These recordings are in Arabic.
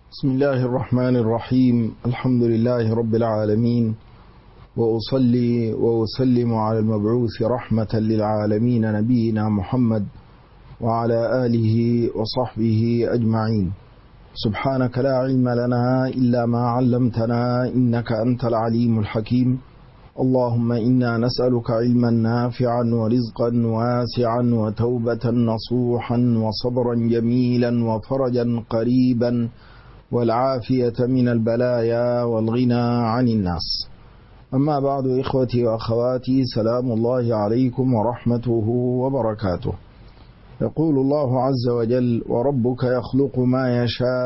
بسم الله الرحمن الرحيم. الحمد لله رب العالمين، وأصلي وأسلم على المبعوث رحمة للعالمين نبينا محمد وعلى آله وصحبه أجمعين. سبحانك لا علم لنا إلا ما علمتنا إنك أنت العليم الحكيم. اللهم إنا نسألك علما نافعا ورزقا واسعا وتوبة نصوحا وصبرا جميلا وفرجا قريبا والعافية من البلايا والغنى عن الناس. أما بعد، إخوتي وأخواتي، سلام الله عليكم ورحمته وبركاته. يقول الله عز وجل: وربك يخلق ما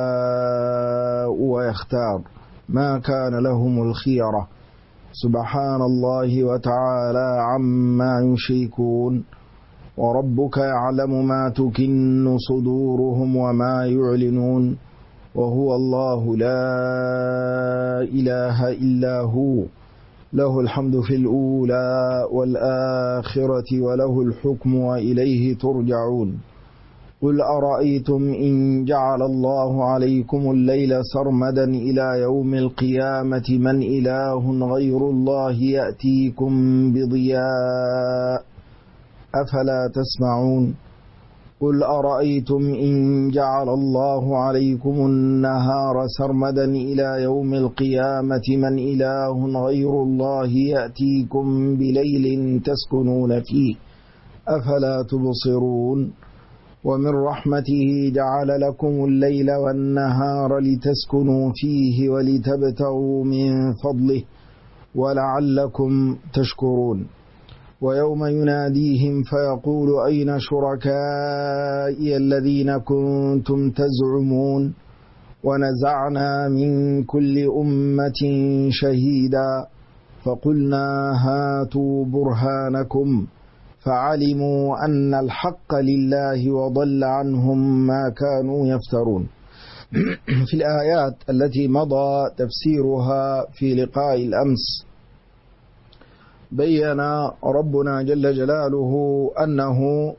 يشاء ويختار ما كان لهم الخيرة سبحان الله وتعالى عما يشركون. وربك يعلم ما تكن صدورهم وما يعلنون، وهو الله لا إله إلا هو، له الحمد في الأولى والآخرة وله الحكم وإليه ترجعون. قل أرأيتم إن جعل الله عليكم الليل سرمدا إلى يوم القيامة من إله غير الله يأتيكم بضياء أفلا تسمعون. قل أرأيتم إن جعل الله عليكم النهار سرمدا إلى يوم القيامة من إله غير الله يأتيكم بليل تسكنون فيه أفلا تبصرون. ومن رحمته جعل لكم الليل والنهار لتسكنوا فيه ولتبتغوا من فضله ولعلكم تشكرون. ويوم يناديهم فيقول أين شركائي الذين كنتم تزعمون. ونزعنا من كل أمة شهيدا فقلنا هاتوا برهانكم فعلموا أن الحق لله وضل عنهم ما كانوا يفترون. في الآيات التي مضى تفسيرها في لقاء الأمس بيّن ربنا جل جلاله أنه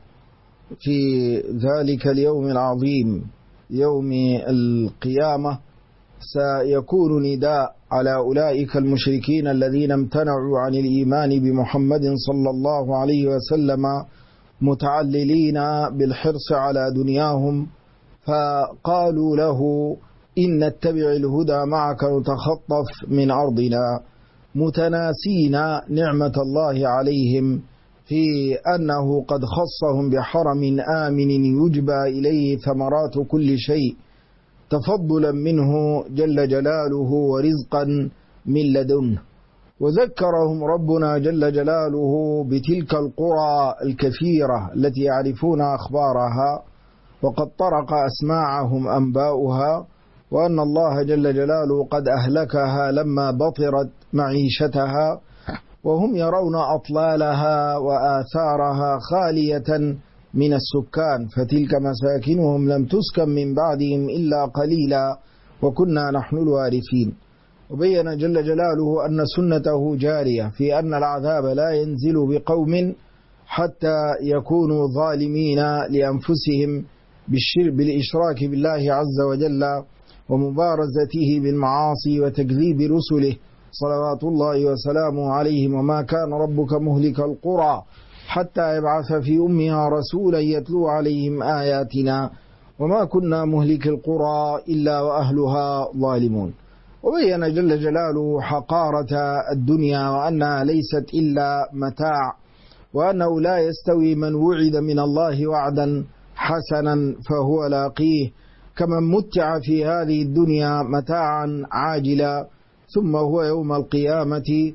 في ذلك اليوم العظيم يوم القيامة سيكون نداء على أولئك المشركين الذين امتنعوا عن الإيمان بمحمد صلى الله عليه وسلم متعللين بالحرص على دنياهم، فقالوا له إن نتبع الهدى معك نتخطف من أرضنا، متناسين نعمة الله عليهم في أنه قد خصهم بحرم آمن يجبى إليه ثمرات كل شيء تفضلا منه جل جلاله ورزقا من لدنه. وذكرهم ربنا جل جلاله بتلك القرى الكثيرة التي يعرفون أخبارها وقد طرق أسماعهم أنباؤها، وأن الله جل جلاله قد أهلكها لما بطرت معيشتها، وهم يرون أطلالها وآثارها خالية من السكان، فتلك مساكنهم لم تسكن من بعدهم إلا قليلا وكنا نحن الوارثين. وبين جل جلاله أن سنته جارية في أن العذاب لا ينزل بقوم حتى يكونوا ظالمين لأنفسهم بالإشراك بالله عز وجل ومبارزته بالمعاصي وتكذيب رسله صلوات الله وسلامه عليهم. وما كان ربك مهلك القرى حتى يبعث في أمها رسولا يتلو عليهم آياتنا وما كنا مهلك القرى إلا وأهلها ظالمون. وبين جل جلاله حقارة الدنيا وأنها ليست إلا متاع، وأنه لا يستوي من وعد من الله وعدا حسنا فهو لاقيه كمن متع في هذه الدنيا متاعا عاجلا ثم هو يوم القيامة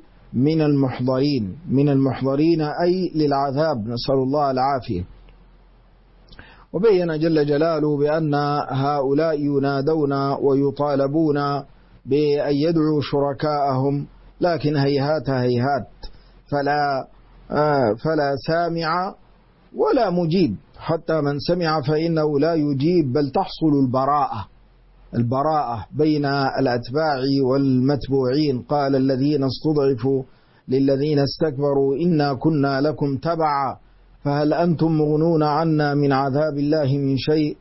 من المحضرين أي للعذاب، نسأل الله العافية. وبين جل جلاله بأن هؤلاء ينادون ويطالبون بأن يدعوا شركاءهم، لكن هيهات هيهات فلا سامع ولا مجيب، حتى من سمع فإنه لا يجيب، بل تحصل البراءة بين الأتباع والمتبوعين. قال الذين استضعفوا للذين استكبروا إنا كنا لكم تبعا فهل أنتم مغنون عنا من عذاب الله من شيء.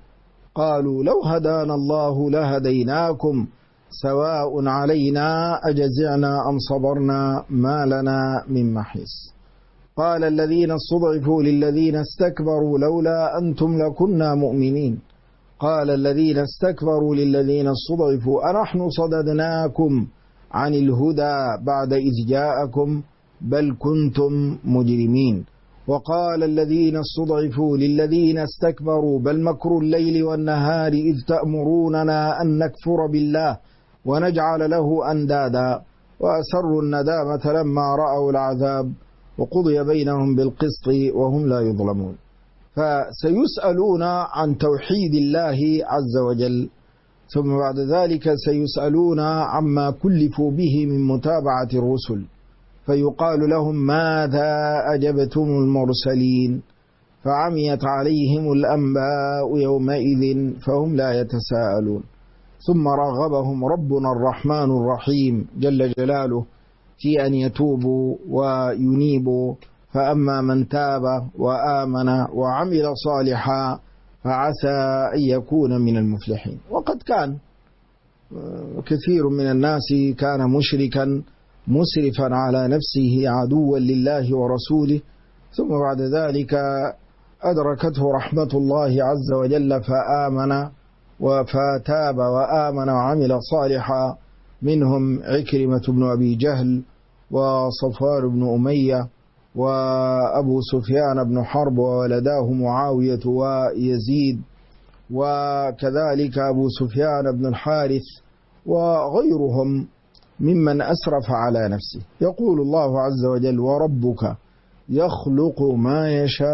قالوا لو هدانا الله لهديناكم سواء علينا أجزعنا أم صبرنا ما لنا من محيص. قال الذين استضعفوا للذين استكبروا لولا أنتم لكنا مؤمنين. قال الذين استكبروا للذين استضعفوا أنحن صددناكم عن الهدى بعد إذ جاءكم بل كنتم مجرمين. وقال الذين استضعفوا للذين استكبروا بل مكر الليل والنهار إذ تأمروننا أن نكفر بالله ونجعل له أندادا وأسروا الندامة لما رأوا العذاب وقضي بينهم بالقسط وهم لا يظلمون. فسيسألون عن توحيد الله عز وجل، ثم بعد ذلك سيسألون عما كلفوا به من متابعة الرسل، فيقال لهم ماذا أجبتم المرسلين، فعميت عليهم الأنباء يومئذ فهم لا يتساءلون. ثم رغبهم ربنا الرحمن الرحيم جل جلاله في أن يتوبوا وينيبوا، فأما من تاب وآمن وعمل صالحا فعسى أن يكون من المفلحين. وقد كان كثير من الناس كان مشركا مسرفا على نفسه عدوا لله ورسوله، ثم بعد ذلك أدركته رحمة الله عز وجل فآمن فتاب وآمن وعمل صالحا، منهم عكرمة بن أبي جهل وصفوان بن أمية وأبو سفيان بن حرب وولداه معاوية ويزيد، وكذلك أبو سفيان بن الحارث وغيرهم ممن أسرف على نفسه. يقول الله عز وجل وربك يخلق ما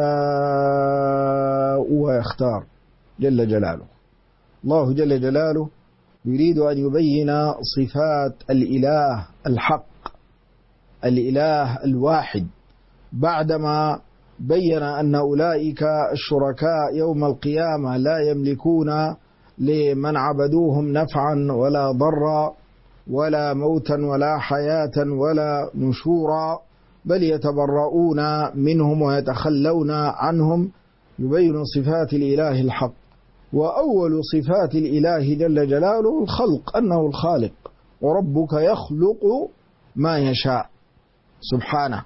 يشاء ويختار جل جلاله. الله جل جلاله يريد أن يبين صفات الإله الحق، الإله الواحد، بعدما بين أن أولئك الشركاء يوم القيامة لا يملكون لمن عبدوهم نفعا ولا ضرا ولا موتا ولا حياة ولا نشورا، بل يتبرؤون منهم ويتخلون عنهم. يبين صفات الإله الحق. وأول صفات الإله جل جلاله الخلق، أنه الخالق، وربك يخلق ما يشاء سبحانه،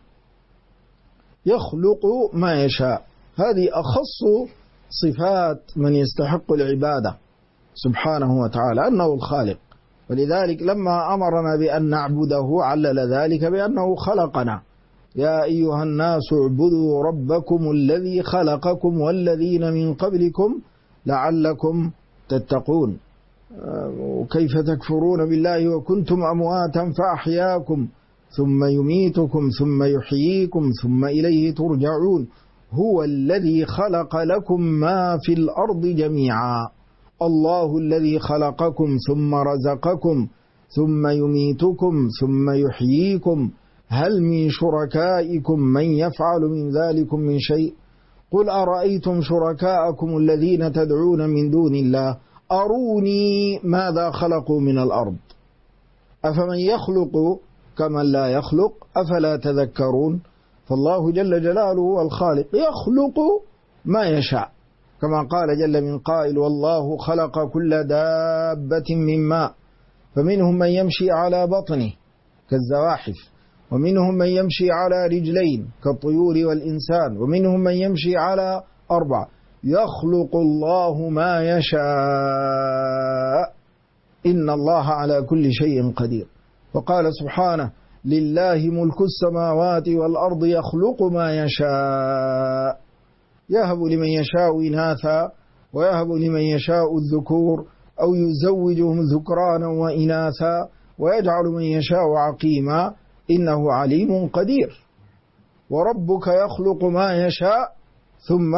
يخلق ما يشاء. هذه أخص صفات من يستحق العبادة سبحانه وتعالى، أنه الخالق. ولذلك لما أمرنا بأن نعبده علل ذلك بأنه خلقنا. يا أيها الناس اعبدوا ربكم الذي خلقكم والذين من قبلكم لعلكم تتقون. وكيف تكفرون بالله وكنتم أمواتا فأحياكم ثم يميتكم ثم يحييكم ثم إليه ترجعون. هو الذي خلق لكم ما في الأرض جميعا. الله الذي خلقكم ثم رزقكم ثم يميتكم ثم يحييكم. هل من شركائكم من يفعل من ذلكم من شيء؟ قل أرأيتم شركاءكم الذين تدعون من دون الله أروني ماذا خلقوا من الأرض أفمن يخلق كمن لا يخلق أفلا تذكرون. فالله جل جلاله هو الخالق، يخلق ما يشاء، كما قال جل من قائل والله خلق كل دابة من ماء فمنهم من يمشي على بطنه كالزواحف، ومنهم من يمشي على رجلين كالطيور والإنسان، ومنهم من يمشي على 4. يخلق الله ما يشاء إن الله على كل شيء قدير. وقال سبحانه لله ملك السماوات والأرض يخلق ما يشاء يهب لمن يشاء إناثا ويهب لمن يشاء الذكور أو يزوجهم ذكرانا وإناثا ويجعل من يشاء عقيما إنه عليم قدير. وربك يخلق ما يشاء ثم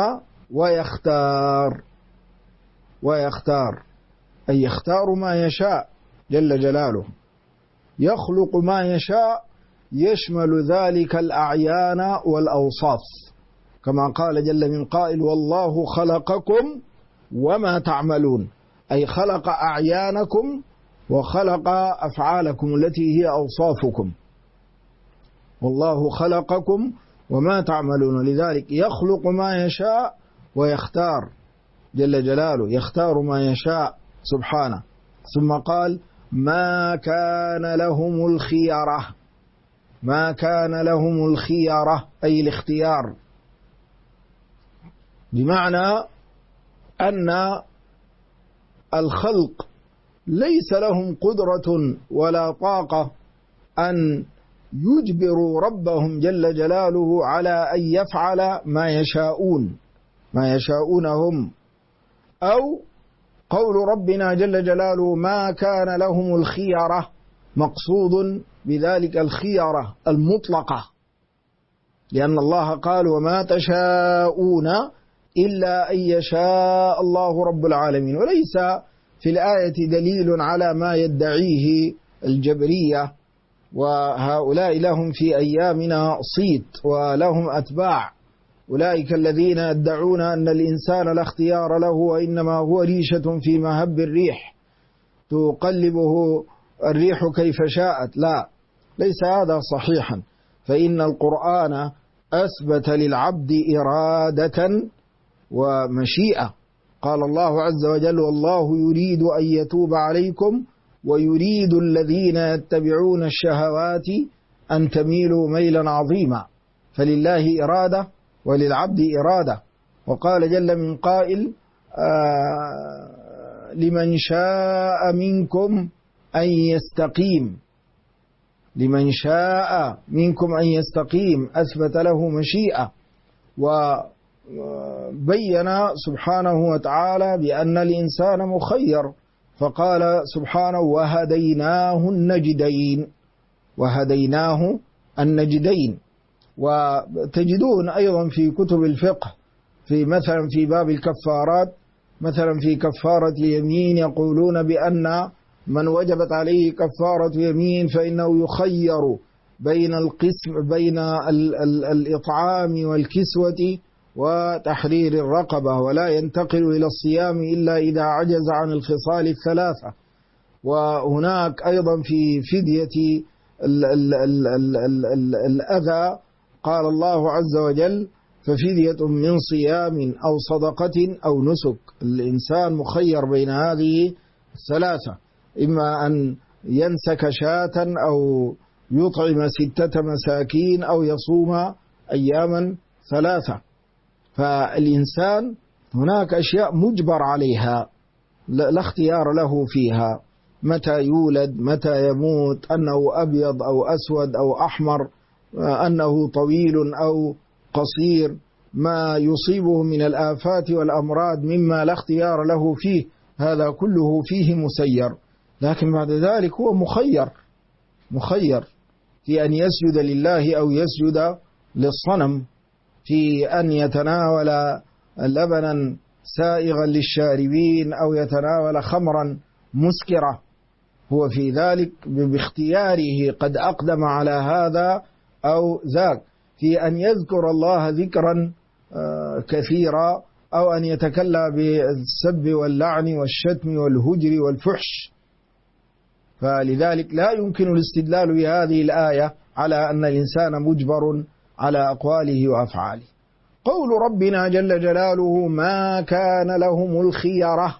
ويختار أي يختار ما يشاء جل جلاله. يخلق ما يشاء يشمل ذلك الأعيان والأوصاف، كما قال جل من قائل والله خلقكم وما تعملون، أي خلق أعيانكم وخلق أفعالكم التي هي أوصافكم. والله خلقكم وما تعملون. لذلك يخلق ما يشاء ويختار. جل جلاله يختار ما يشاء سبحانه. ثم قال ما كان لهم الخيرة، ما كان لهم الخيرة أي الاختيار، بمعنى أن الخلق ليس لهم قدرة ولا طاقة أن يجبروا ربهم جل جلاله على أن يفعل ما يشاءونهم. أو قول ربنا جل جلاله ما كان لهم الخيرة، مقصود بذلك الخيرة المطلقة، لأن الله قال وما تشاءون إلا أن يشاء الله رب العالمين. وليس في الآية دليل على ما يدعيه الجبرية، وهؤلاء لهم في أيامنا صيت ولهم أتباع، أولئك الذين يدعون أن الإنسان لا اختيار له وإنما هو ريشة في مهب الريح تقلبه الريح كيف شاءت. لا، ليس هذا صحيحا، فإن القرآن أثبت للعبد إرادة ومشيئة. قال الله عز وجل والله يريد أن يتوب عليكم ويريد الذين يتبعون الشهوات أن تميلوا ميلا عظيما. فلله إرادة وللعبد إرادة. وقال جل من قائل لمن شاء منكم أن يستقيم، لمن شاء منكم أن يستقيم، أثبت له مشيئة. وبين سبحانه وتعالى بأن الإنسان مخير، فقال سبحانه وهديناه النجدين، وهديناه النجدين. وتجدون أيضا في كتب الفقه في مثلا في باب الكفارات، مثلا في كفارة يمين يقولون بأن من وجبت عليه كفارة يمين فإنه يخير بين القسم بين الإطعام والكسوة وتحرير الرقبة، ولا ينتقل إلى الصيام إلا إذا عجز عن الخصال الثلاثة. وهناك أيضا في فدية الأذى قال الله عز وجل ففدية من صيام أو صدقة أو نسك. الإنسان مخير بين هذه الثلاثة، إما أن ينسك شاة أو يطعم 6 مساكين أو يصوم أياما 3. فالإنسان هناك أشياء مجبر عليها لا اختيار له فيها، متى يولد، متى يموت، أنه أبيض أو أسود أو أحمر، أنه طويل أو قصير، ما يصيبه من الآفات والأمراض مما لا اختيار له فيه، هذا كله فيه مسير. لكن بعد ذلك هو مخير في أن يسجد لله أو يسجد للصنم، في أن يتناول لبنا سائغا للشاربين أو يتناول خمرا مسكرة، هو في ذلك باختياره قد أقدم على هذا أو ذاك، في أن يذكر الله ذكرا كثيرا أو أن يتكلم بالسب واللعن والشتم والهجر والفحش. فلذلك لا يمكن الاستدلال بهذه الآية على أن الإنسان مجبر على أقواله وأفعاله. قول ربنا جل جلاله ما كان لهم الخيرة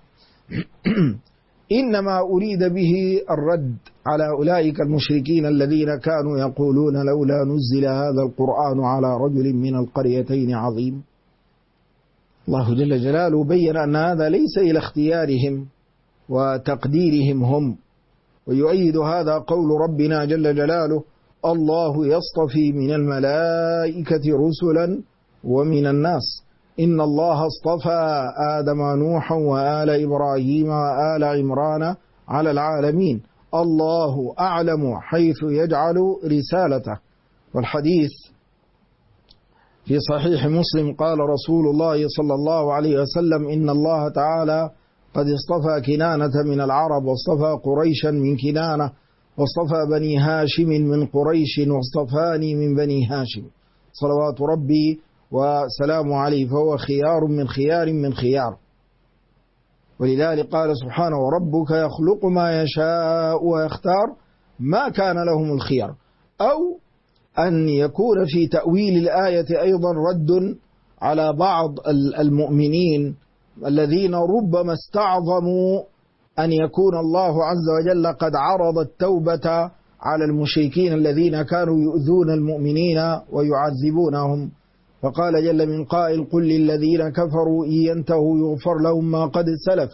إنما أريد به الرد على أولئك المشركين الذين كانوا يقولون لولا نزل هذا القرآن على رجل من القريتين عظيم. الله جل جلاله بين أن هذا ليس إلى اختيارهم وتقديرهم هم، ويؤيد هذا قول ربنا جل جلاله الله يصطفي من الملائكة رسلا ومن الناس إن الله اصطفى آدم ونوحا وآل إبراهيم وآل عمران على العالمين الله أعلم حيث يجعل رسالته. والحديث في صحيح مسلم قال رسول الله صلى الله عليه وسلم إن الله تعالى قد اصطفى كنانة من العرب واصطفى قريشا من كنانة واصطفى بني هاشم من قريش واصطفاني من بني هاشم صلوات ربي وسلام عليه، فهو خيار من خيار من خيار. ولذلك قال سبحانه وربك يخلق ما يشاء ويختار ما كان لهم الخيار. أو أن يكون في تأويل الآية أيضا رد على بعض المؤمنين الذين ربما استعظموا أن يكون الله عز وجل قد عرض التوبة على المشركين الذين كانوا يؤذون المؤمنين ويعذبونهم، فقال جل من قائل قل للذين كفروا إن ينتهوا يغفر لهم ما قد سلف،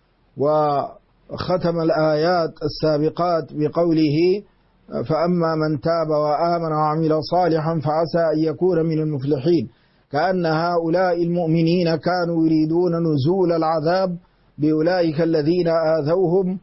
وختم الآيات السابقات بقوله فأما من تاب وآمن وعمل صالحا فعسى أن يكون من المفلحين، كأن هؤلاء المؤمنين كانوا يريدون نزول العذاب بأولئك الذين آذوهم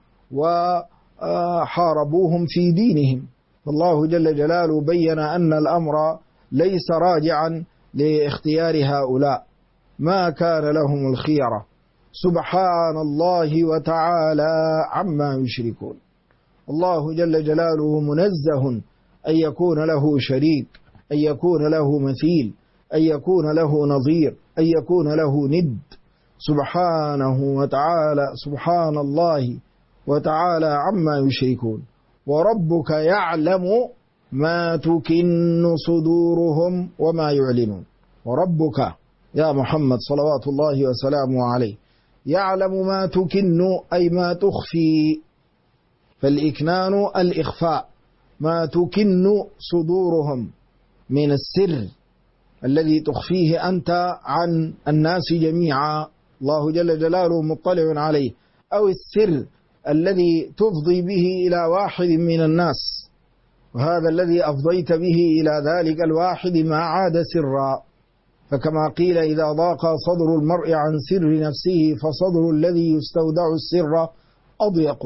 وحاربوهم في دينهم. فالله جل جلاله بين أن الأمر ليس راجعا لاختيار هؤلاء، ما كان لهم الخيرة، سبحان الله وتعالى عما يشركون. الله جل جلاله منزه أن يكون له شريك، أن يكون له مثيل، أن يكون له نظير، أن يكون له ند، سبحانه وتعالى، سبحان الله وتعالى عما يشركون. وربك يعلم ما تكن صدورهم وما يعلنون. وربك يا محمد صلوات الله وسلامه عليه يعلم ما تكن أي ما تخفي، فالإكنان الإخفاء، ما تكن صدورهم من السر الذي تخفيه أنت عن الناس جميعا، الله جل جلاله مطلع عليه، أو السر الذي تفضي به إلى واحد من الناس، وهذا الذي أفضيت به إلى ذلك الواحد ما عاد سرا. فكما قيل إذا ضاق صدر المرء عن سر نفسه فصدر الذي يستودع السر أضيق.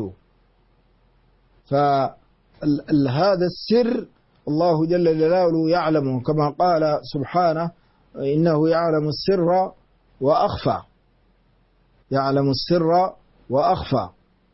فهذا السر الله جل جلاله يعلمه، كما قال سبحانه إنه يعلم السر وأخفى، يعلم السر وأخفى.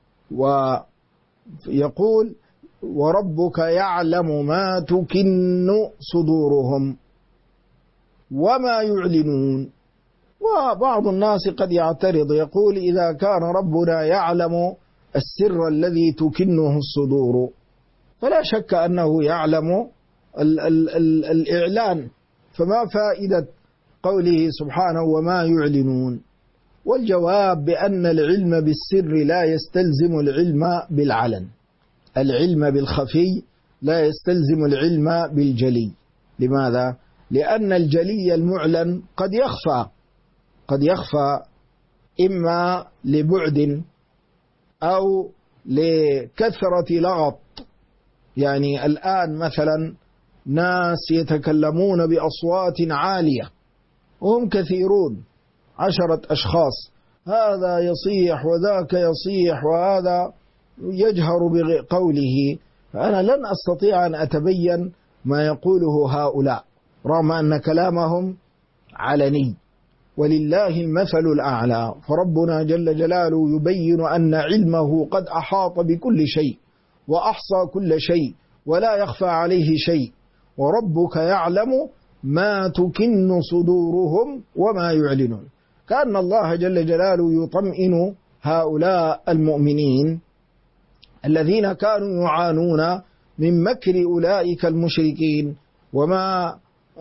ويقول وربك يعلم ما تكن صدورهم وما يعلنون. وبعض الناس قد يعترض يقول إذا كان ربنا يعلم السر الذي تكنه الصدور فلا شك أنه يعلم الإعلان، فما فائدة قوله سبحانه وما يعلنون؟ والجواب بأن العلم بالسر لا يستلزم العلم بالعلن، العلم بالخفي لا يستلزم العلم بالجلي. لماذا؟ لأن الجلي المعلن قد يخفى إما لبعد أو لكثرة لغط. يعني الآن مثلا ناس يتكلمون بأصوات عالية وهم كثيرون، 10 أشخاص، هذا يصيح وذاك يصيح وهذا يجهر بقوله، فأنا لن أستطيع أن أتبين ما يقوله هؤلاء رغم أن كلامهم علني، ولله المثل الأعلى. فربنا جل جلاله يبين أن علمه قد أحاط بكل شيء وأحصى كل شيء ولا يخفى عليه شيء. وربك يعلم ما تكن صدورهم وما يعلنون. كأن الله جل جلاله يطمئن هؤلاء المؤمنين الذين كانوا يعانون من مكر أولئك المشركين وما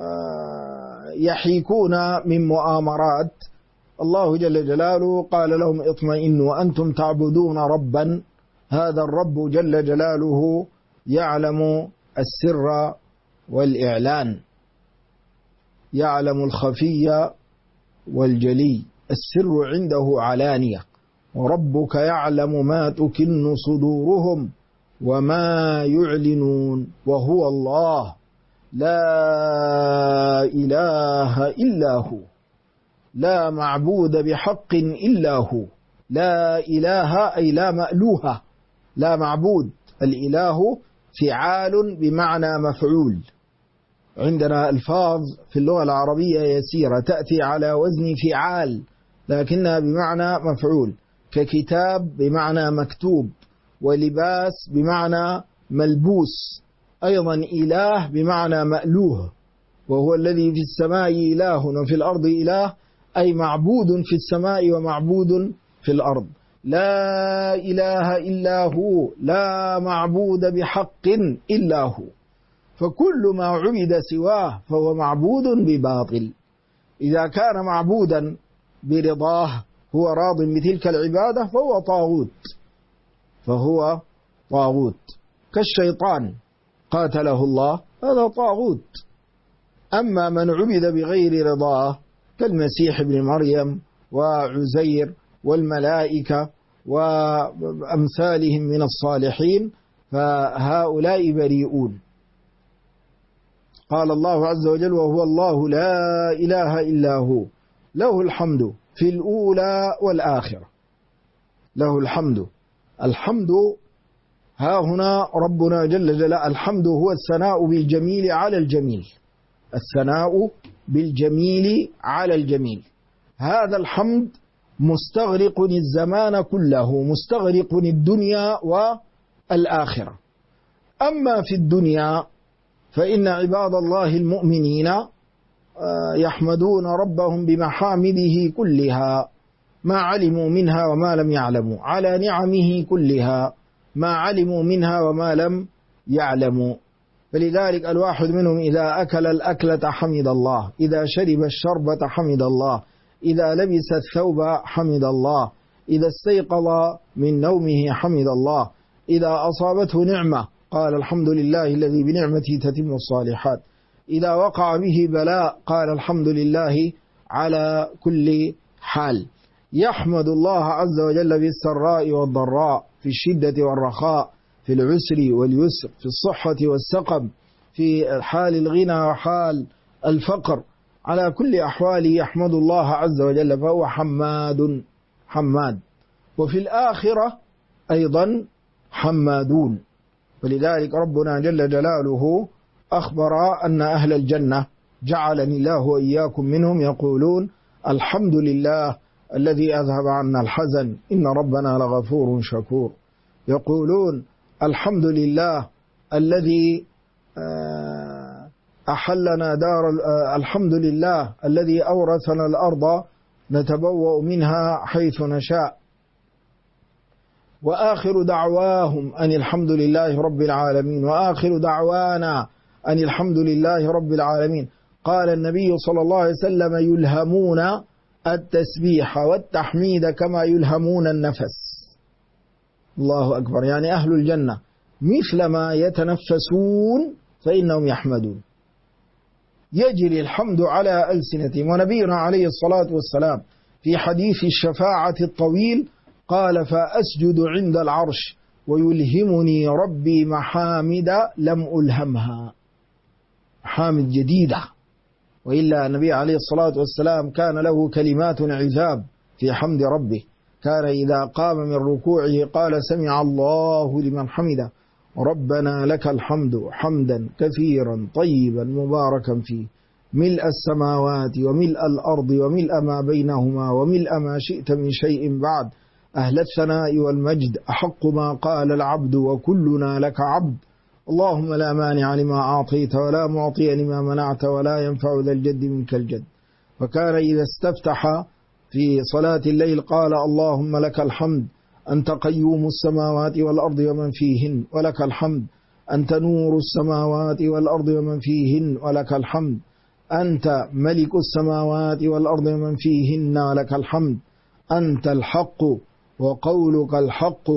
يحيكون من مؤامرات. الله جل جلاله قال لهم اطمئنوا أنتم تعبدون ربا، هذا الرب جل جلاله يعلم السر والإعلان، يعلم الخفي والجلي، السر عنده علانية. وربك يعلم ما تكن صدورهم وما يعلنون وهو الله لا إله إلا هو، لا معبود بحق إلا هو. لا إله أي لا مألوه، لا معبود. الإله فعال بمعنى مفعول، عندنا ألفاظ في اللغة العربية يسيرة تأتي على وزن فعال لكنها بمعنى مفعول، ككتاب بمعنى مكتوب، ولباس بمعنى ملبوس. أيضا إله بمعنى مألوه، وهو الذي في السماء إله وفي الأرض إله، أي معبود في السماء ومعبود في الأرض. لا إله إلا هو، لا معبود بحق إلا هو، فكل ما عبد سواه فهو معبود بباطل. إذا كان معبودا برضاه هو راض بتلك العبادة فهو طاغوت كالشيطان قاتله الله، هذا طاغوت. أما من عبد بغير رضاه كالمسيح ابن مريم وعزير والملائكة وأمثالهم من الصالحين فهؤلاء بريئون. قال الله عز وجل: وهو الله لا إله إلا هو له الحمد في الأولى والآخرة. له الحمد. الحمد ها هنا ربنا جل جلاله، الحمد هو الثناء بالجميل على الجميل، الثناء بالجميل على الجميل. هذا الحمد مستغرق الزمان كله، مستغرق الدنيا والآخرة. أما في الدنيا فإن عباد الله المؤمنين يحمدون ربهم بمحامده كلها، ما علموا منها وما لم يعلموا، على نعمه كلها ما علموا منها وما لم يعلموا. فلذلك الواحد منهم إذا أكل الأكلة حمد الله، إذا شرب الشربة حمد الله، إذا لبس الثوب حمد الله، إذا استيقظ من نومه حمد الله، إذا أصابته نعمة قال الحمد لله الذي بنعمته تتم الصالحات، إذا وقع به بلاء قال الحمد لله على كل حال. يحمد الله عز وجل بالسراء والضراء، في الشدة والرخاء، في العسر واليسر، في الصحة والسقم، في حال الغنى وحال الفقر، على كل أحواله يحمد الله عز وجل، فهو حماد. وفي الآخرة أيضا حمادون. ولذلك ربنا جل جلاله أخبر أن أهل الجنة جعلني الله وإياكم منهم يقولون: الحمد لله الذي أذهب عنا الحزن إن ربنا لغفور شكور. يقولون: الحمد لله الذي أحلنا الحمد لله الذي أورثنا الأرض نتبوأ منها حيث نشاء. وآخر دعواهم أن الحمد لله رب العالمين، وآخر دعوانا أن الحمد لله رب العالمين. قال النبي صلى الله عليه وسلم: يلهمون التسبيح والتحميد كما يلهمون النفس. الله أكبر. يعني أهل الجنة مثلما يتنفسون فإنهم يحمدون، يجري الحمد على ألسنتهم. ونبينا عليه الصلاة والسلام في حديث الشفاعة الطويل قال: فأسجد عند العرش ويلهمني ربي محامد لم ألهمها، محامد جديدة. وإلا النبي عليه الصلاة والسلام كان له كلمات عذاب في حمد ربه، كان إذا قام من ركوعه قال: سمع الله لمن حمده ربنا لك الحمد حمدا كثيرا طيبا مباركا فيه ملء السماوات وملء الأرض وملء ما بينهما وملء ما شئت من شيء بعد أهل الثناء والمجد أحق ما قال العبد وكلنا لك عبد اللهم لا مانع لما أعطيت ولا معطي لما منعت ولا ينفع ذا الجد منك الجد. وكان إذا استفتح في صلاة الليل قال: اللهم لك الحمد أنت قيوم السماوات والأرض ومن فيهن ولك الحمد، أنت نور السماوات والأرض ومن فيهن ولك الحمد، أنت ملك السماوات والأرض ومن فيهن ولك الحمد، أنت الحق وقولك الحق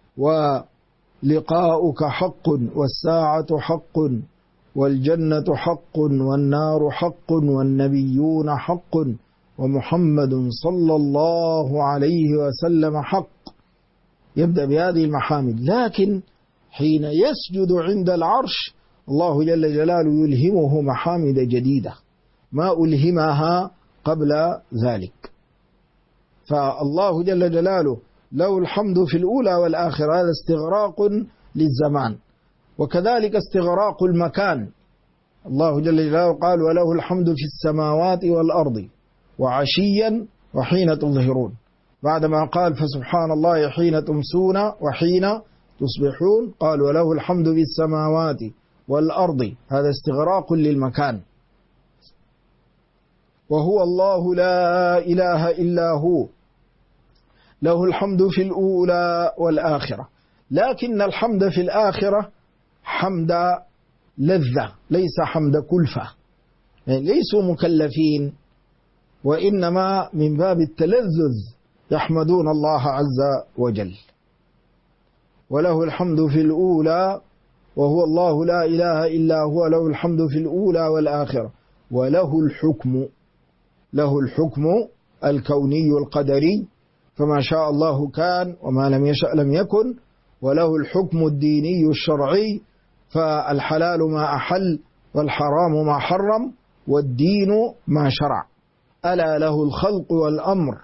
ولقاؤك حق والساعة حق والجنة حق والنار حق والنبيون حق ومحمد صلى الله عليه وسلم حق. يبدأ بهذه المحامد. لكن حين يسجد عند العرش الله جل جلاله يلهمه محامد جديدة ما ألهمها قبل ذلك. فالله جل جلاله له الحمد في الأولى والآخرة، هذا استغراق للزمان، وكذلك استغراق المكان. الله جل جلاله قال: وله الحمد في السماوات والأرض وعشيا وحين تظهرون، بعدما قال: فسبحان الله حين تمسون وحين تصبحون، قال: وله الحمد في السماوات والأرض، هذا استغراق للمكان. وهو الله لا إله إلا هو له الحمد في الأولى والآخرة. لكن الحمد في الآخرة حمد لذة، ليس حمد كلفة، يعني ليسوا مكلفين، وإنما من باب التلذذ يحمدون الله عز وجل. وله الحمد في الأولى وهو الله لا إله إلا هو، له الحمد في الأولى والآخرة. وله الحكم، له الحكم الكوني القدري، فما شاء الله كان وما لم يشأ لم يكن. وله الحكم الديني الشرعي، فالحلال ما أحل والحرام ما حرم والدين ما شرع. ألا له الخلق والأمر،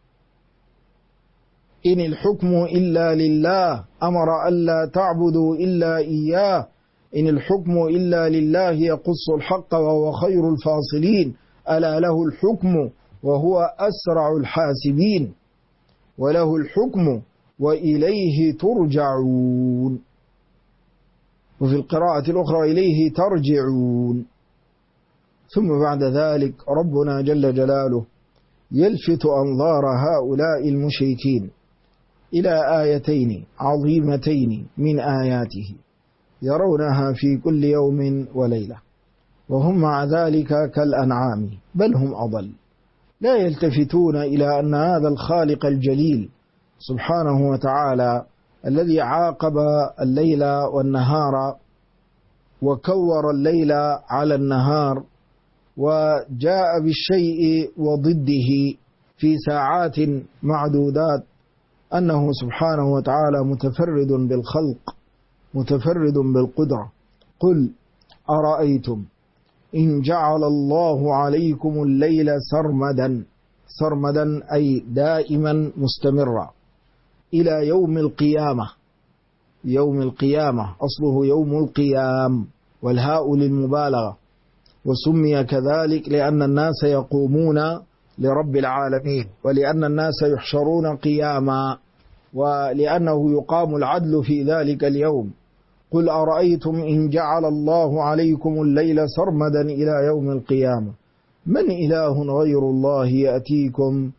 إن الحكم إلا لله، أمر ألا تعبدوا إلا إياه، إن الحكم إلا لله يقص الحق وهو خير الفاصلين. ألا له الحكم وهو أسرع الحاسبين. وله الحكم وإليه ترجعون. وفي القراءة الأخرى إليه ترجعون. ثم بعد ذلك ربنا جل جلاله يلفت أنظار هؤلاء المشركين إلى آيتين عظيمتين من آياته يرونها في كل يوم وليلة، وهم مع ذلك كالأنعام بل هم أضل، لا يلتفتون إلى أن هذا الخالق الجليل سبحانه وتعالى الذي عاقب الليل والنهار وكور الليل على النهار وجاء بالشيء وضده في ساعات معدودات، أنه سبحانه وتعالى متفرد بالخلق متفرد بالقدرة. قل أرأيتم إن جعل الله عليكم الليل سرمدا، سرمدا أي دائما مستمرا، إلى يوم القيامة. يوم القيامة أصله يوم القيام، والهاء للمبالغة، وسمي كذلك لأن الناس يقومون لرب العالمين، ولأن الناس يحشرون قياما، ولأنه يقام العدل في ذلك اليوم. قل أرأيتم إن جعل الله عليكم الليل سرمدا إلى يوم القيامة من إله غير الله يأتيكم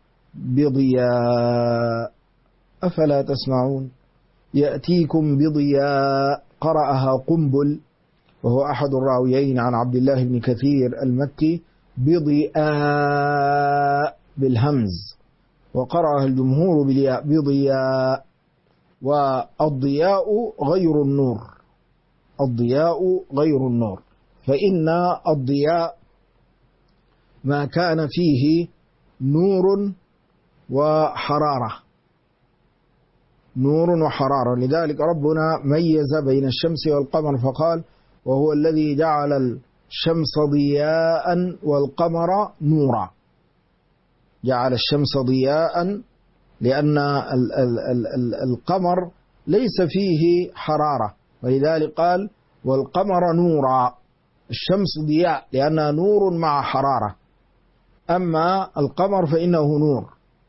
بضياء أفلا تسمعون. يأتيكم بضياء، قرأها قنبل وهو أحد الراويين عن عبد الله بن كثير المكي، بضياء بالهمز، وقرأها الجمهور بالياء بضياء. والضياء غير النور، الضياء غير النور، فإن الضياء ما كان فيه نور وحرارة، نور وحرارة. لذلك ربنا ميز بين الشمس والقمر فقال وهو الذي جعل الشمس ضياء والقمر نورا. جعل الشمس ضياء لأن القمر ليس فيه حرارة، ولذلك قال والقمر نورا. الشمس ضياء لأنها نور مع حرارة، أما القمر فإنه نور.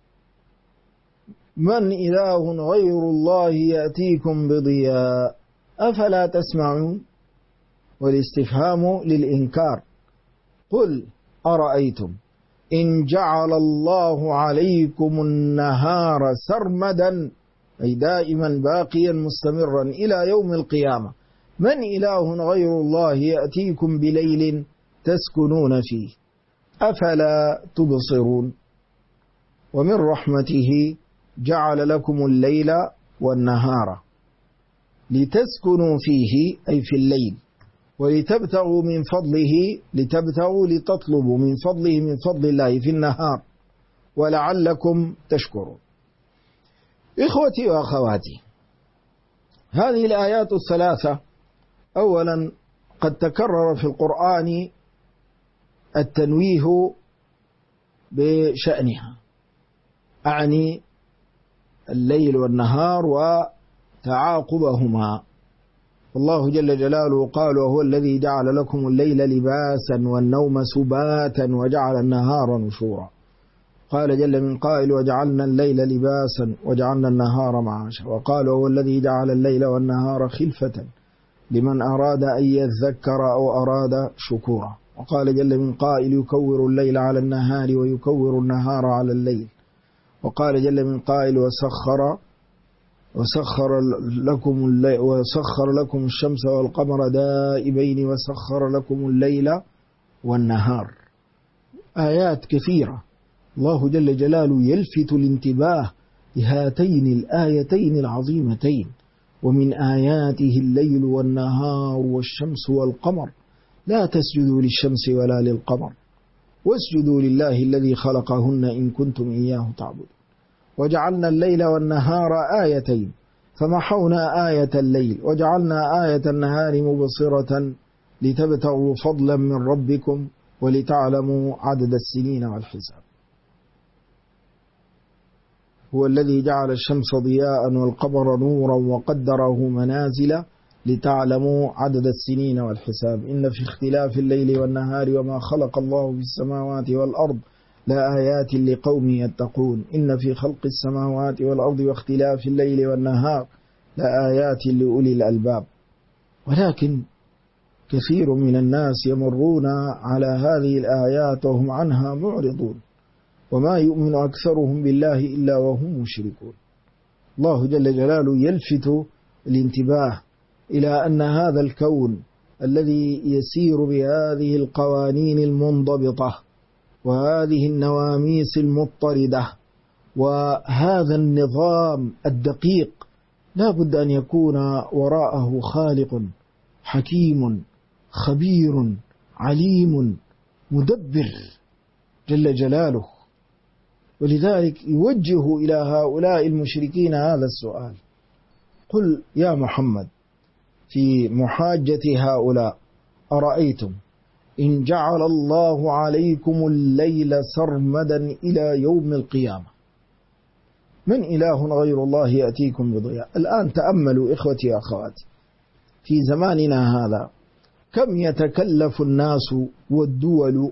من إله غير الله يأتيكم بضياء أفلا تسمعون. والاستفهام للإنكار. قل أرأيتم إن جعل الله عليكم النهار سرمدا، أي دائما باقيا مستمرا إلى يوم القيامة، من إله غير الله يأتيكم بليل تسكنون فيه أفلا تبصرون. ومن رحمته جعل لكم الليل والنهار لتسكنوا فيه، أي في الليل، ولتبتغوا من فضله، لتطلبوا من فضله، من فضل الله في النهار، ولعلكم تشكرون. إخوتي وأخواتي، هذه الآيات الثلاثة أولا قد تكرر في القرآن التنويه بشأنها، أعني الليل والنهار وتعاقبهما. الله جل جلاله قال وهو الذي جعل لكم الليل لباسا والنوم سباتا وجعل النهار نشورا. قال جل من قائل وجعلنا الليل لباسا وجعلنا النهار معاشا. وقال وهو الذي جعل الليل والنهار خلفة لمن أراد أن يذكر أو أراد شكورا. وقال جل من قائل يكور الليل على النهار ويكور النهار على الليل. وقال جل من قائل وسخر لكم الشمس والقمر دائبين وسخر لكم الليل والنهار. آيات كثيرة الله جل جلاله يلفت الانتباه لهاتين الآيتين العظيمتين: ومن آياته الليل والنهار والشمس والقمر لا تسجدوا للشمس ولا للقمر واسجدوا لله الذي خلقهن إن كنتم إياه تعبدون. وجعلنا الليل والنهار آيتين فمحونا آية الليل وجعلنا آية النهار مبصرة لتبتغوا فضلا من ربكم ولتعلموا عدد السنين والحساب. هو الذي جعل الشمس ضياء والقمر نورا وقدره منازل لتعلموا عدد السنين والحساب. إن في اختلاف الليل والنهار وما خلق الله في السماوات والأرض لآيات لقوم يتقون. إن في خلق السماوات والأرض واختلاف الليل والنهار لآيات لأولي الألباب. ولكن كثير من الناس يمرون على هذه الآيات وهم عنها معرضون، وما يؤمن أكثرهم بالله إلا وهم مشركون. الله جل جلاله يلفت الانتباه إلى أن هذا الكون الذي يسير بهذه القوانين المنضبطة وهذه النواميس المضطردة وهذا النظام الدقيق لا بد أن يكون وراءه خالق حكيم خبير عليم مدبر جل جلاله. ولذلك يوجه إلى هؤلاء المشركين هذا السؤال: قل يا محمد في محاجة هؤلاء: أرأيتم إن جعل الله عليكم الليل سرمدا إلى يوم القيامة من إله غير الله يأتيكم بضياء. الآن تأملوا إخوتي وأخواتي، في زماننا هذا كم يتكلف الناس والدول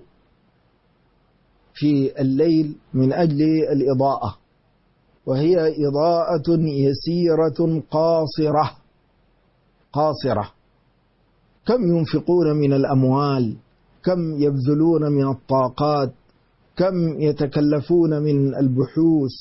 في الليل من أجل الإضاءة، وهي إضاءة يسيرة قاصرة. كم ينفقون من الأموال، كم يبذلون من الطاقات، كم يتكلفون من البحوث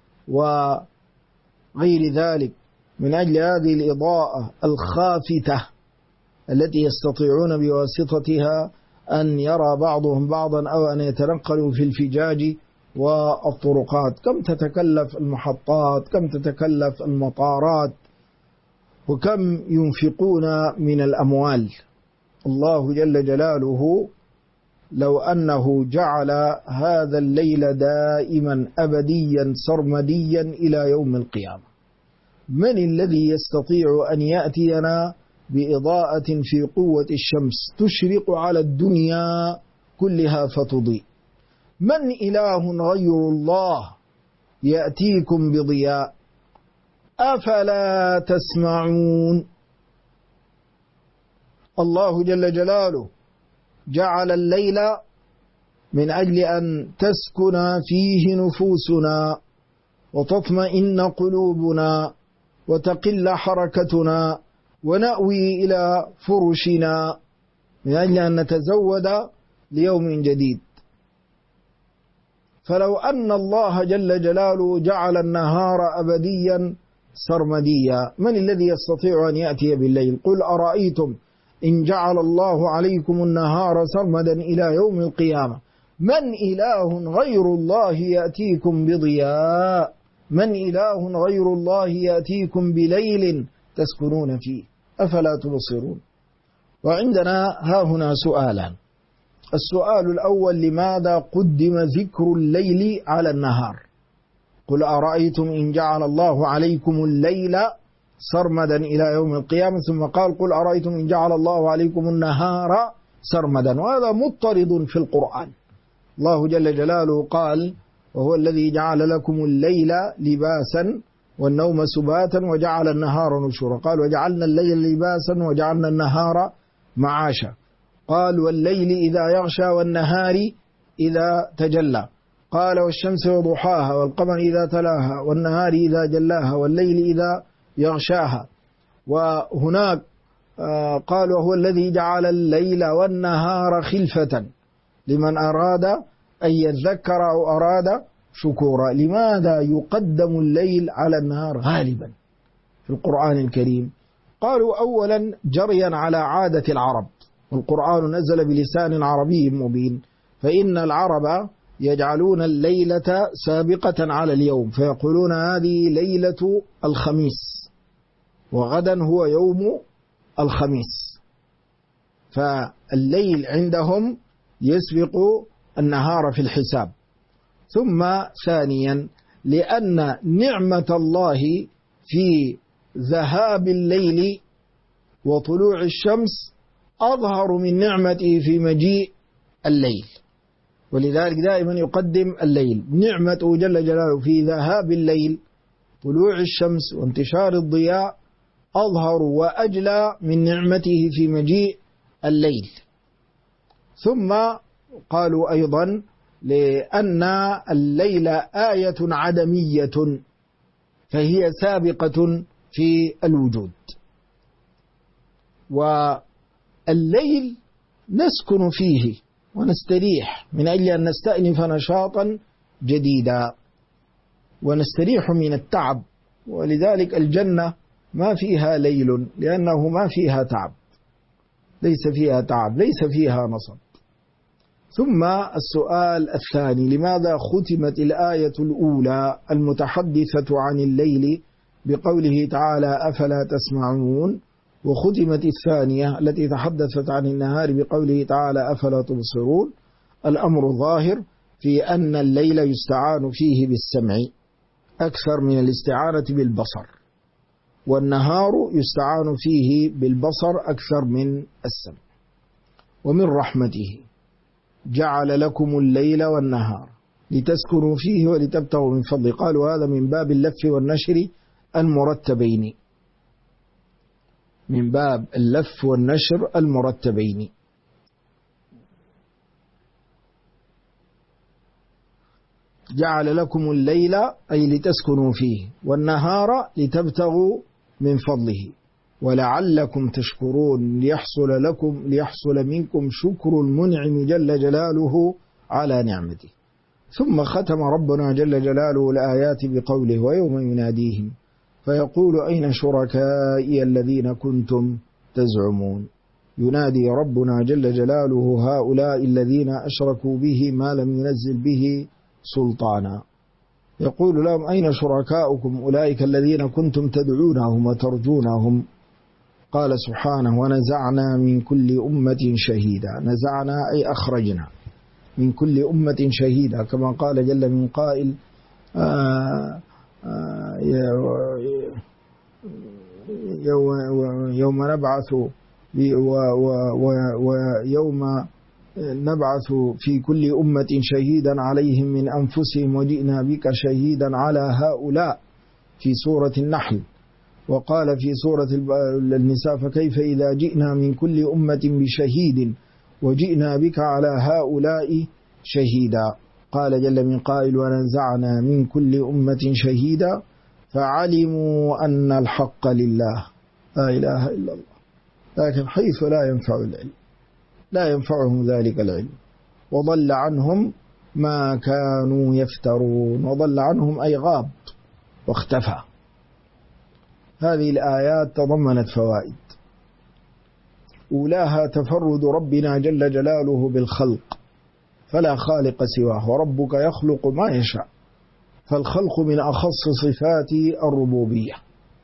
وغير ذلك من أجل هذه الإضاءة الخافتة التي يستطيعون بواسطتها أن يرى بعضهم بعضا أو أن يتنقلوا في الفجاج والطرقات. كم تتكلف المحطات، كم تتكلف المطارات، وكم ينفقون من الأموال. الله جل جلاله لو أنه جعل هذا الليل دائما أبديا سرمديا إلى يوم القيامة، من الذي يستطيع أن يأتينا بإضاءة في قوة الشمس تشرق على الدنيا كلها فتضيء؟ من إله غير الله يأتيكم بضياء؟ أفلا تسمعون؟ الله جل جلاله جعل الليل من أجل أن تسكن فيه نفوسنا وتطمئن قلوبنا وتقل حركتنا ونأوي إلى فرشنا من أجل أن نتزود ليوم جديد. فلو أن الله جل جلاله جعل النهار أبديا سرمديا، من الذي يستطيع أن يأتي بالليل؟ قل أرأيتم إن جعل الله عليكم النهار سرمدا إلى يوم القيامة من إله غير الله يأتيكم بضياء؟ من إله غير الله يأتيكم بليل تسكنون فيه؟ أفلا تبصرون؟ وعندنا هاهنا سؤالان. السؤال الأول: لماذا قدم ذكر الليل على النهار؟ قل أرأيتم إن جعل الله عليكم الليل سرمدا إلى يوم القيامة، ثم قال قل أرأيتم إن جعل الله عليكم النهار سرمدا، وهذا مضطرد في القرآن. الله جل جلاله قال: وهو الذي جعل لكم الليل لباسا والنوم سباتا وجعل النهار نشورا. قال: وجعلنا الليل لباسا وجعلنا النهار معاشا. قال: والليل إذا يغشى والنهار إذا تجلى. قال: والشمس وضحاها والقمر إذا تلاها والنهار إذا جلاها والليل إذا يغشاها. وهناك قال: وهو الذي جعل الليل والنهار خلفة لمن أراد أن يذكر أو أراد شكورا. لماذا يقدم الليل على النهار غالبا في القرآن الكريم؟ قالوا: أولا جريا على عادة العرب، والقرآن نزل بلسان عربي مبين، فإن العرب يجعلون الليلة سابقة على اليوم، فيقولون هذه ليلة الخميس وغدا هو يوم الخميس، فالليل عندهم يسبق النهار في الحساب. ثم ثانيا لأن نعمة الله في ذهاب الليل وطلوع الشمس أظهر من نعمته في مجيء الليل، ولذلك دائما يقدم الليل. نعمته جل جلاله في ذهاب الليل، طلوع الشمس وانتشار الضياء، أظهر وأجلى من نعمته في مجيء الليل. ثم قالوا أيضا لأن الليل آية عدمية فهي سابقة في الوجود، والليل نسكن فيه ونستريح من أجل أن نستأنف نشاطا جديدا ونستريح من التعب، ولذلك الجنة ما فيها ليل لأنه ما فيها تعب، ليس فيها تعب، ليس فيها نصب. ثم السؤال الثاني: لماذا ختمت الآية الأولى المتحدثة عن الليل بقوله تعالى أفلا تسمعون، وختمت الثانية التي تحدثت عن النهار بقوله تعالى أفلا تبصرون؟ الأمر ظاهر في أن الليل يستعان فيه بالسمع أكثر من الاستعانة بالبصر، والنهار يستعان فيه بالبصر أكثر من السمع. ومن رحمته جعل لكم الليل والنهار لتسكنوا فيه ولتبتغوا من فضله. قالوا هذا من باب اللف والنشر المرتبين، من باب اللف والنشر المرتبين. جعل لكم الليل أي لتسكنوا فيه، والنهار لتبتغوا من فضله، ولعلكم تشكرون ليحصل منكم شكر المنعم جل جلاله على نعمته. ثم ختم ربنا جل جلاله الآيات بقوله ويوم يناديهم فيقول أين شركائي الذين كنتم تزعمون. ينادي ربنا جل جلاله هؤلاء الذين أشركوا به ما لم ينزل به سلطانا، يقول لهم أين شركاؤكم أولئك الذين كنتم تدعونهم وترجونهم. قال سبحانه ونزعنا من كل أمة شهيدا. نزعنا أي أخرجنا من كل أمة شهيدا، كما قال جل من قائل يوم نبعث ويوم نبعث في كل أمة شهيدا عليهم من أنفسهم وجئنا بك شهيدا على هؤلاء في سورة النحل. وقال في سورة النساء فكيف إذا جئنا من كل أمة بشهيد وجئنا بك على هؤلاء شهيدا. قال جل من قائل ونزعنا من كل أمة شهيدا فعلموا أن الحق لله لا إله إلا الله. لكن حيث لا ينفع العلم، لا ينفعهم ذلك العلم، وضل عنهم ما كانوا يفترون. وضل عنهم أي غاب واختفى. هذه الآيات تضمنت فوائد، أولاها تفرد ربنا جل جلاله بالخلق فلا خالق سواه، وربك يخلق ما يشاء، فالخلق من أخص صفات الربوبية.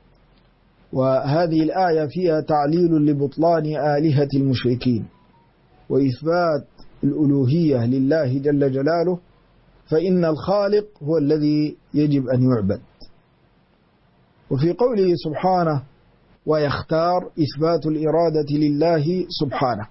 وهذه الآية فيها تعليل لبطلان آلهة المشركين وإثبات الألوهية لله جل جلاله، فإن الخالق هو الذي يجب أن يعبد. وفي قوله سبحانه ويختار إثبات الإرادة لله سبحانه،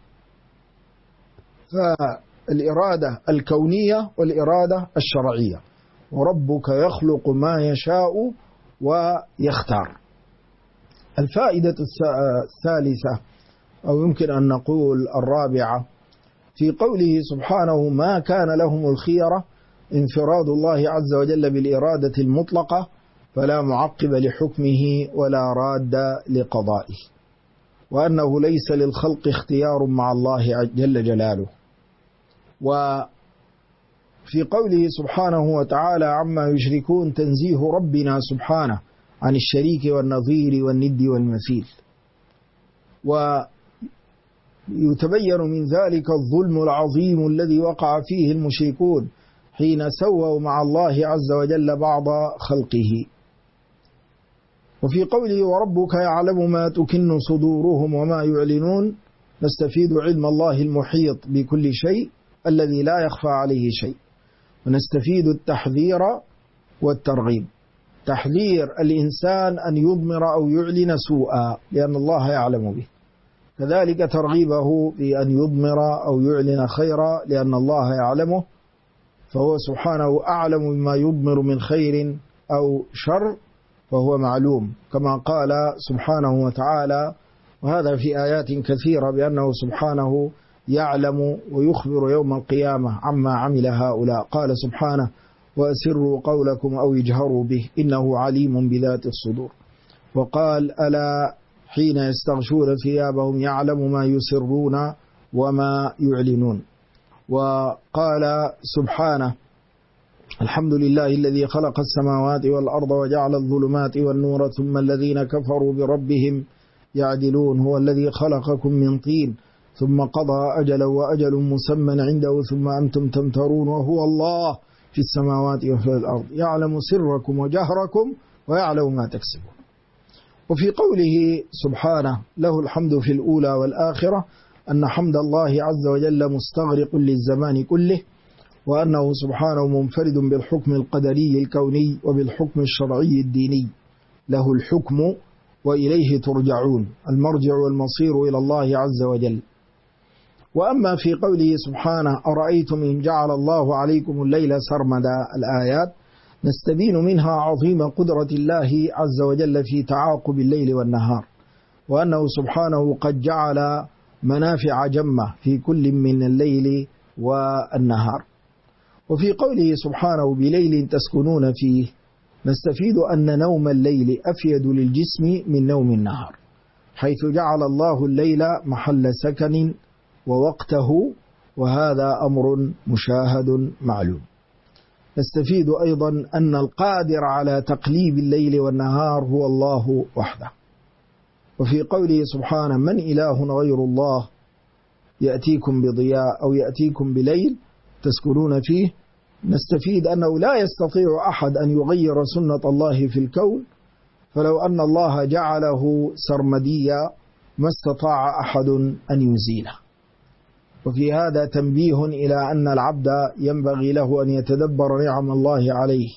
فالإرادة الكونية والإرادة الشرعية، وربك يخلق ما يشاء ويختار. الفائدة الثالثة أو يمكن أن نقول الرابعة في قوله سبحانه ما كان لهم الخيرة انفراد الله عز وجل بالإرادة المطلقة فلا معقب لحكمه ولا راد لقضائه، وأنه ليس للخلق اختيار مع الله جل جلاله. وفي قوله سبحانه وتعالى عما يشركون تنزيه ربنا سبحانه عن الشريك والنظير والند والمثيل. ويتبين من ذلك الظلم العظيم الذي وقع فيه المشركون حين سووا مع الله عز وجل بعض خلقه. وفي قوله وربك يعلم ما تكن صدورهم وما يعلنون نستفيد علم الله المحيط بكل شيء الذي لا يخفى عليه شيء، ونستفيد التحذير والترغيب. تحذير الإنسان أن يضمر أو يعلن سوءا لأن الله يعلم به، كذلك ترغيبه بأن يضمر أو يعلن خيرا لأن الله يعلمه، فهو سبحانه أعلم بما يضمر من خير أو شر فهو معلوم، كما قال سبحانه وتعالى، وهذا في آيات كثيرة، بأنه سبحانه يعلم ويخبر يوم القيامة عما عمل هؤلاء. قال سبحانه وأسروا قولكم أو اجهروا به إنه عليم بذات الصدور. وقال ألا حين يستغشون ثيابهم يعلم ما يسرون وما يعلنون. وقال سبحانه الحمد لله الذي خلق السماوات والأرض وجعل الظلمات والنور ثم الذين كفروا بربهم يعدلون هو الذي خلقكم من طين ثم قضى أجلا وأجل مسمى عنده ثم أنتم تمترون وهو الله في السماوات وفي الأرض يعلم سركم وجهركم ويعلم ما تكسبون. وفي قوله سبحانه له الحمد في الأولى والآخرة أن حمد الله عز وجل مستغرق للزمان كله، وأنه سبحانه منفرد بالحكم القدري الكوني وبالحكم الشرعي الديني، له الحكم وإليه ترجعون، المرجع والمصير إلى الله عز وجل. وأما في قوله سبحانه أرأيتم إن جعل الله عليكم الليل سرمدا الآيات نستبين منها عظيم قدرة الله عز وجل في تعاقب الليل والنهار، وأنه سبحانه قد جعل منافع جمة في كل من الليل والنهار. وفي قوله سبحانه بليل تسكنون فيه نستفيد أن نوم الليل أفيد للجسم من نوم النهار، حيث جعل الله الليل محل سكن ووقته، وهذا أمر مشاهد معلوم. نستفيد أيضا أن القادر على تقليب الليل والنهار هو الله وحده. وفي قوله سبحانه من إله غير الله يأتيكم بضياء أو يأتيكم بليل تسكنون فيه نستفيد أنه لا يستطيع أحد أن يغير سنة الله في الكون، فلو أن الله جعله سرمديا ما استطاع أحد أن يزيله. وفي هذا تنبيه إلى أن العبد ينبغي له أن يتدبر نعم الله عليه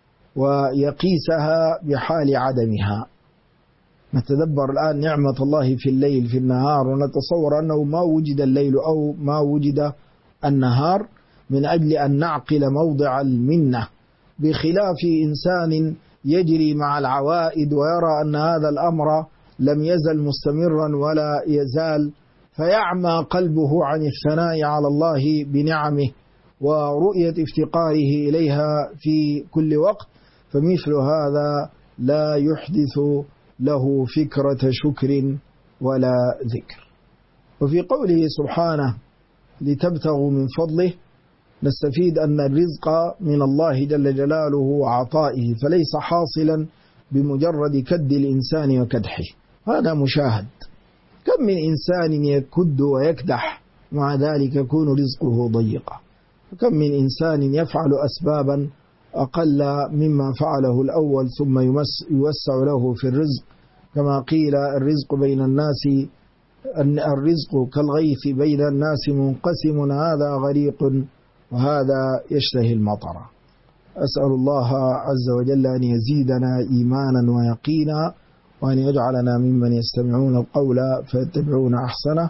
ويقيسها بحال عدمها. نتدبر الآن نعمة الله في الليل في النهار ونتصور أنه ما وجد الليل أو ما وجد النهار، من أجل أن نعقل موضع المنة، بخلاف إنسان يجري مع العوائد ويرى أن هذا الأمر لم يزل مستمرا ولا يزال، فيعمى قلبه عن الثناء على الله بنعمه ورؤية افتقاره إليها في كل وقت، فمثل هذا لا يحدث له فكرة شكر ولا ذكر. وفي قوله سبحانه لتبتغوا من فضله نستفيد أن الرزق من الله جل جلاله وعطائه، فليس حاصلا بمجرد كد الإنسان وكدحه، هذا مشاهد. كم من إنسان يكد ويكدح مع ذلك يكون رزقه ضيقا، وكم من إنسان يفعل أسبابا أقل مما فعله الأول ثم يوسع له في الرزق، كما قيل الرزق بين الناس الرزق كالغيث بين الناس منقسم، هذا غريق وهذا يشتهي المطر. أسأل الله عز وجل أن يزيدنا إيمانا ويقينا، وأن يجعلنا ممن يستمعون القول فيتبعون أحسنه.